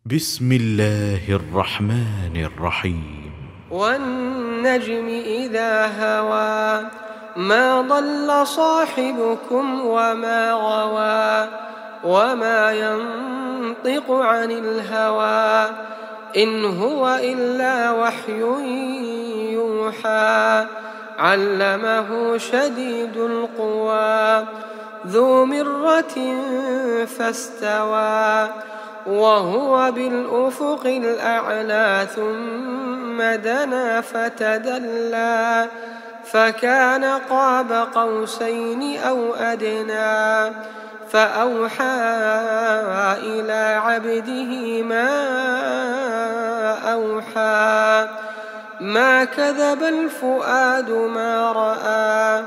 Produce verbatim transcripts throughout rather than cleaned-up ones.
بسم الله الرحمن الرحيم. والنجم إذا هوى ما ضل صاحبكم وما غوى وما ينطق عن الهوى إن هو إلا وحي يوحى علمه شديد القوى ذو مرة فاستوى وهو بالأفق الأعلى ثم دنا فتدلى فكان قاب قوسين أو أدنى فأوحى إلى عبده ما أوحى ما كذب الفؤاد ما رأى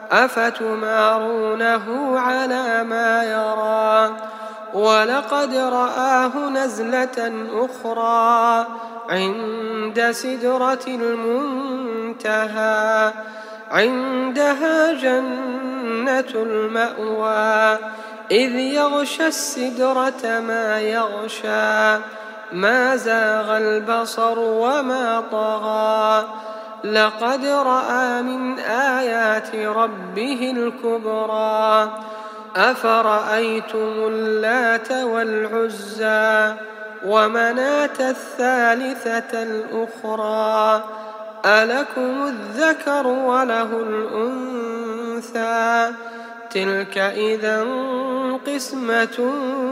أفتمارونه على ما يرى ولقد رآه نزلة أخرى عند سدرة المنتهى عندها جنة المأوى إذ يغشى السدرة ما يغشى ما زاغ البصر وما طغى لقد رأى من آيات ربه الكبرى أفرأيتم اللات والعزى ومناة الثالثة الأخرى ألكم الذكر وله الأنثى تلك إذا قسمة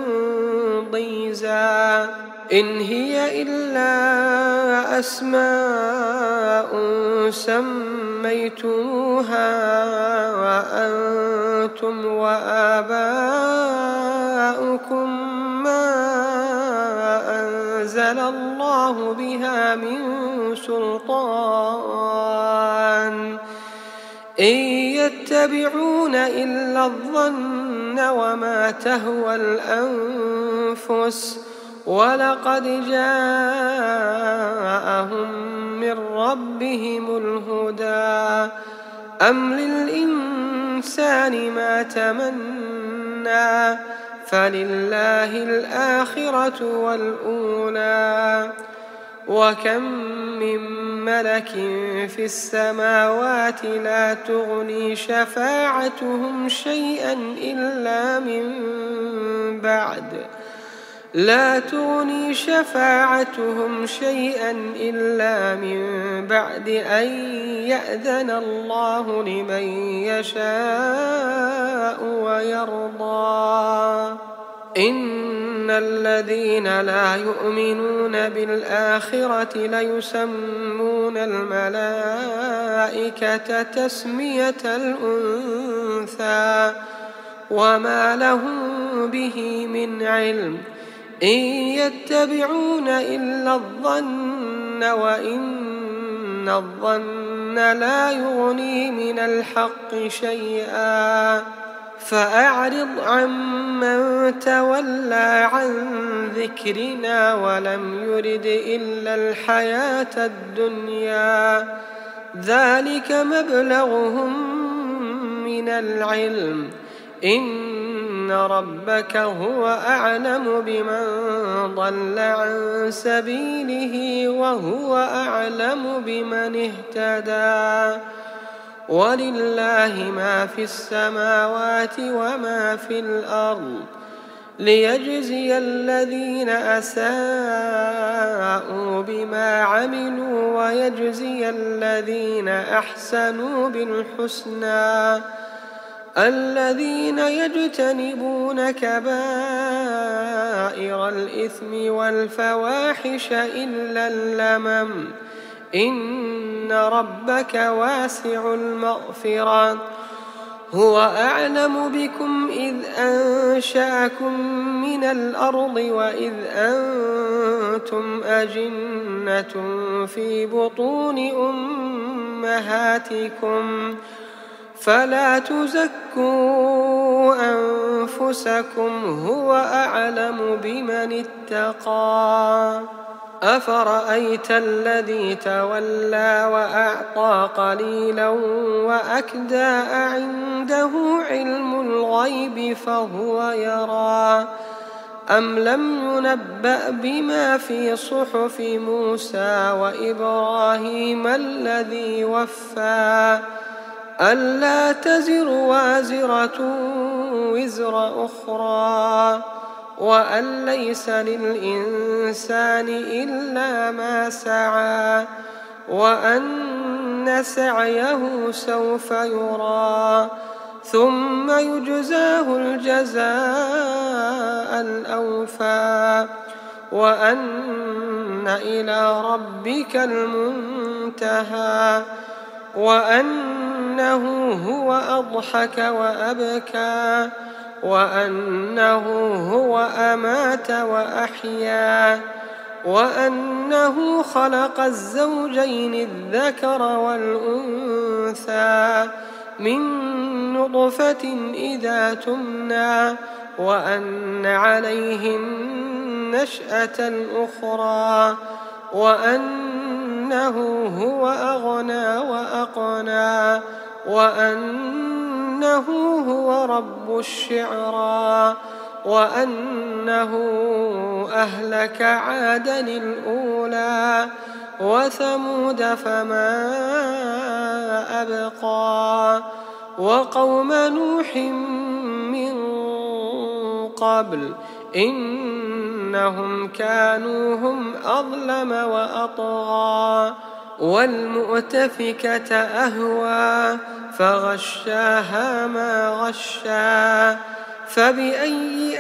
ضيزى إن هي إلا أسماء سميتموها وأنتم وآباؤكم ما أنزل الله بها من سلطان إن يتبعون إلا الظن وما تهوى الأنفس ولقد جاءهم من ربهم الهدى أم للإنسان ما تمنى فلله الآخرة والأولى وكم من ملك في السماوات لا تغني شفاعتهم شيئا إلا من بعد لا تغني شفاعتهم شيئا إلا من بعد أن يأذن الله لمن يشاء ويرضى إن الذين لا يؤمنون بالآخرة ليسمون الملائكة تسمية الأنثى وما لهم به من علم إن يتبعون إلا الظن وإن الظن لا يغني من الحق شيئا فأعرض عمن تولى عن ذكرنا ولم يرد إلا الحياة الدنيا ذلك مبلغهم من العلم إن ربك هو أعلم بمن ضل عن سبيله وهو أعلم بمن اهتدى ولله ما في السماوات وما في الأرض ليجزي الذين أساءوا بما عملوا ويجزي الذين أحسنوا بالحسنى الذين يجتنبون كبائر الإثم والفواحش إلا اللمم إن ربك واسع المغفرة هو أعلم بكم إذ أنشأكم من الأرض وإذ أنتم أجنة في بطون أمهاتكم فلا تزكوا أنفسكم هو أعلم بمن اتقى أفرأيت الذي تولى وأعطى قليلا وأكدى أعنده علم الغيب فهو يرى أم لم ينبأ بما في صحف موسى وإبراهيم الذي وفى ألا تزر وازرة وزر أخرى وأن ليس للإنسان إلا ما سعى وأن سعيه سوف يرى ثم يجزاه الجزاء الأوفى وأن إلى ربك المنتهى وأنه هو أضحك وأبكى وأنه هو أمات وأحيا وأنه خلق الزوجين الذكر والأنثى من نطفة إذا تمنى وأن عليه النشأة الأخرى وأنه هو أغنى وأقنى وأنه هو رب الشعرى وأنه أهلك عادا الأولى وثمود فما أبقى وقوم نوح من قبل إنهم كانوا هم أظلم وأطغى والمؤتفكة أهوى فغشاها ما غشا فبأي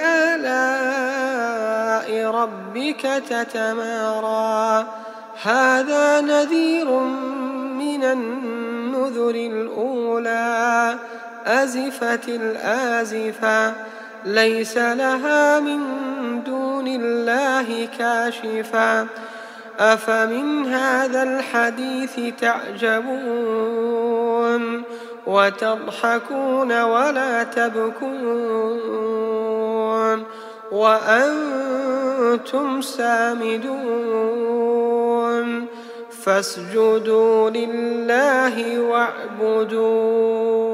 آلاء ربك تتمارى هذا نذير من النذر الأولى أزفت الآزفة ليس لها من دون الله كاشفة أفمن هذا الحديث تعجبون وتضحكون ولا تبكون وأنتم سامدون فاسجدوا لله واعبدوا